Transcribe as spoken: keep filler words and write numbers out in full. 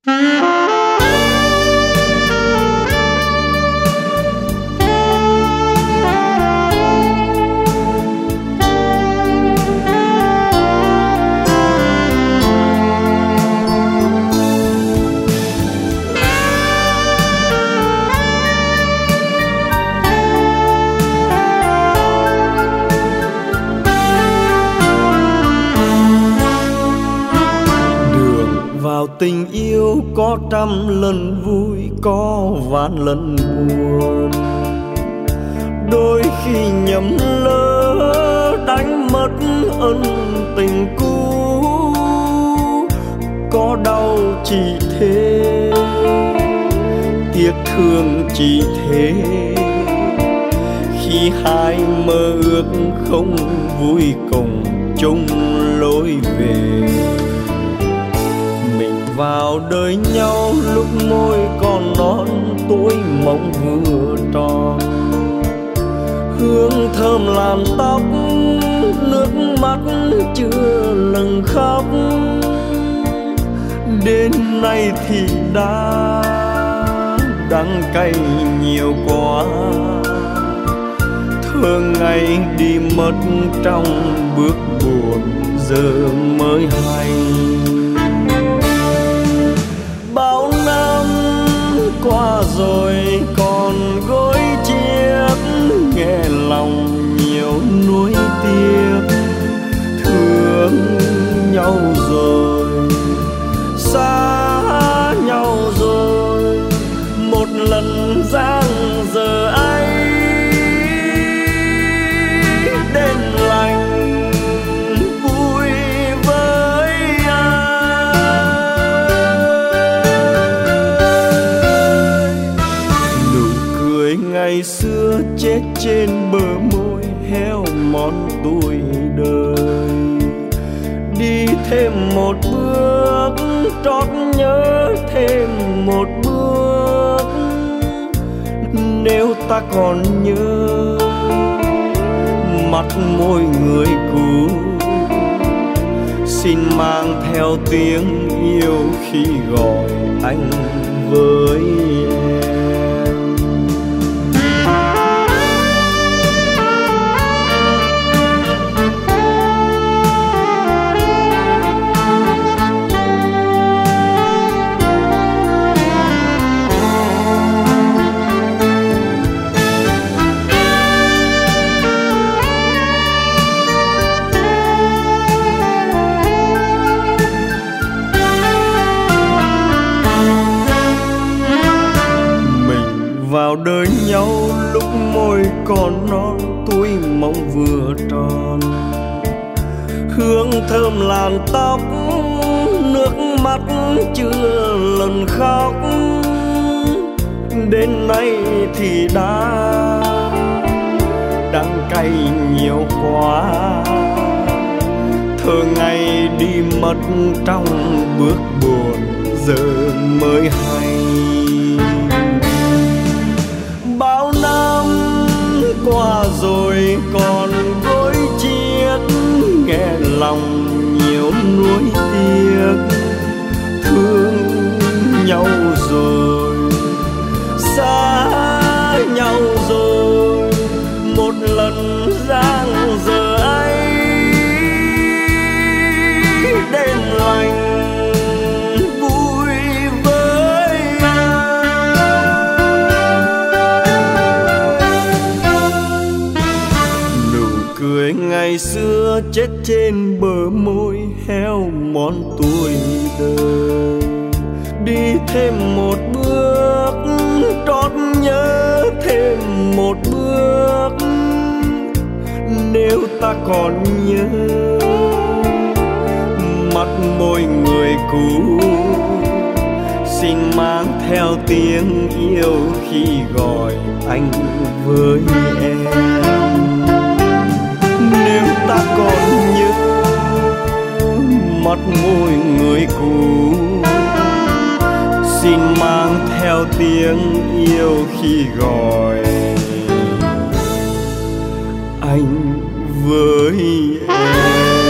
Tình yêu có trăm lần vui, có vạn lần buồn. Đôi khi nhầm lỡ đánh mất ân tình cũ. Có đau chỉ thế, tiếc thương chỉ thế. Khi hai mơ ước không vui cùng chung lối về. Vào đời nhau lúc môi còn non, tuổi mộng vừa tròn. Hương thơm làm tóc, nước mắt chưa lần khóc. Đến nay thì đã đắng cay nhiều quá. Thơ ngày đi mất trong bước buồn, giờ mới hay. Qua rồi còn gối chiếc, nghe lòng nhiều nuối tiếc. Thương nhau rồi, xa nhau rồi, một lần giang giờ ấy. Đêm lành vui với ngày xưa chết trên bờ môi heo mòn tuổi đời. Đi thêm một bước trót nhớ thêm một bước. Nếu ta còn nhớ mắt môi người cũ, xin mang theo tiếng yêu khi gọi anh với em. Vào đời nhau lúc môi còn non, tuổi mộng vừa tròn. Hương thơm làn tóc, nước mắt chưa lần khóc. Đến nay thì đã đắng cay nhiều quá. Thơ ngày đi mất trong bước buồn, giờ mới hay. Bao năm qua rồi còn gối chiếc, nghe lòng nhiều nuối tiếc. Thương nhau rồi, xa nhau rồi, một lần giang giờ ấy. Đêm lành ngày xưa chết trên bờ môi heo mòn tuổi đời. Đi thêm một bước trót nhớ thêm một bước. Nếu ta còn nhớ mắt môi người cũ, xin mang theo tiếng yêu khi gọi anh với em. Nếu ta còn nhớ mắt môi người cũ, xin mang theo tiếng yêu khi gọi anh với em.